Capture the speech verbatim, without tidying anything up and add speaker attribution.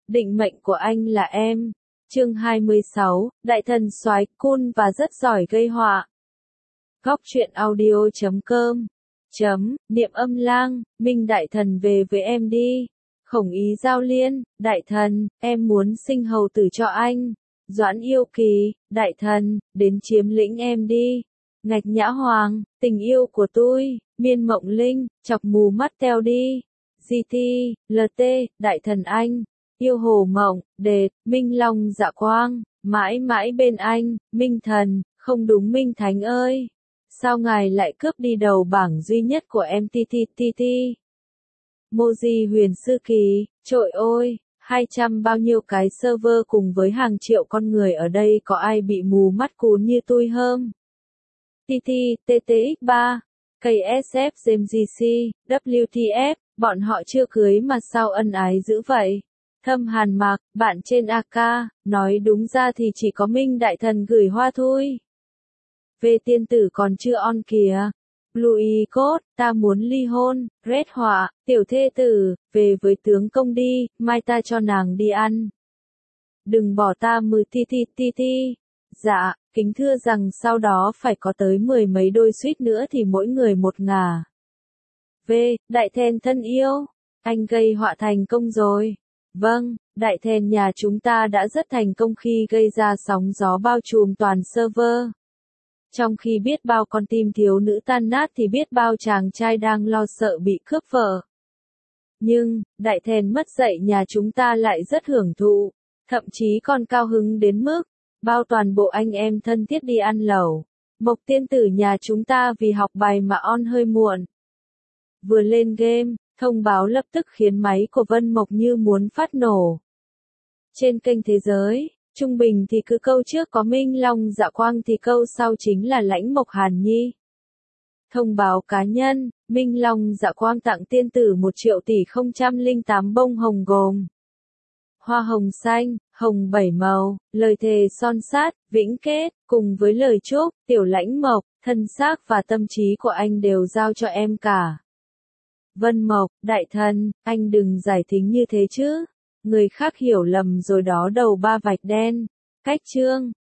Speaker 1: định mệnh của anh là em. Chương hai mươi sáu, đại thần soái cool và rất giỏi gây họa. Góc truyện audio chấm com chấm, niệm âm lang, Minh đại thần về với em đi. Khổng Ý Giao Liên, đại thần, em muốn sinh hầu tử cho anh. Doãn Yêu Kỳ, đại thần, đến chiếm lĩnh em đi. Ngạch Nhã Hoàng, tình yêu của tôi. Miên Mộng Linh, chọc mù mắt teo đi. giê tê, lờ tê, đại thần anh. Yêu Hồ Mộng, Đệt, Minh Long Dạ Quang, mãi mãi bên anh, Minh Thần, không đúng Minh Thánh ơi. Sao ngài lại cướp đi đầu bảng duy nhất của em tê tê tê tê? Moji Huyền Sư Kỳ, trội ôi, hai trăm bao nhiêu cái server cùng với hàng triệu con người ở đây có ai bị mù mắt cún như tôi không? tê tê, tê tê ích ba, ca ét ép, giê em giê xê, vê kép tê ép, bọn họ chưa cưới mà sao ân ái dữ vậy? Thâm Hàn Mạc, bạn trên a ca, nói đúng ra thì chỉ có Minh đại thần gửi hoa thôi. Về tiên tử còn chưa on kìa. Louis Code, ta muốn ly hôn. Red Họa, tiểu thê tử, về với tướng công đi, mai ta cho nàng đi ăn. Đừng bỏ ta mừ ti ti ti ti. Dạ, kính thưa rằng sau đó phải có tới mười mấy đôi suýt nữa thì mỗi người một ngả. V, đại thèn thân yêu, anh gây họa thành công rồi. Vâng, đại thèn nhà chúng ta đã rất thành công khi gây ra sóng gió bao trùm toàn server. Trong khi biết bao con tim thiếu nữ tan nát thì biết bao chàng trai đang lo sợ bị cướp vợ. Nhưng, đại thèn mất dạy nhà chúng ta lại rất hưởng thụ, thậm chí còn cao hứng đến mức, bao toàn bộ anh em thân thiết đi ăn lẩu. Mộc tiên tử nhà chúng ta vì học bài mà on hơi muộn. Vừa lên game, thông báo lập tức khiến máy của Vân Mộc như muốn phát nổ. Trên kênh Thế Giới, trung bình thì cứ câu trước có Minh Long Dạ Quang thì câu sau chính là Lãnh Mộc Hàn Nhi. Thông báo cá nhân, Minh Long Dạ Quang tặng tiên tử một triệu tỷ không trăm linh tám bông hồng gồm hoa hồng xanh, hồng bảy màu, lời thề son sát, vĩnh kết, cùng với lời chúc, tiểu Lãnh Mộc, thân xác và tâm trí của anh đều giao cho em cả. Vân Mộc, đại thần, anh đừng giải thích như thế chứ. Người khác hiểu lầm rồi đó đầu ba vạch đen. Cách chương,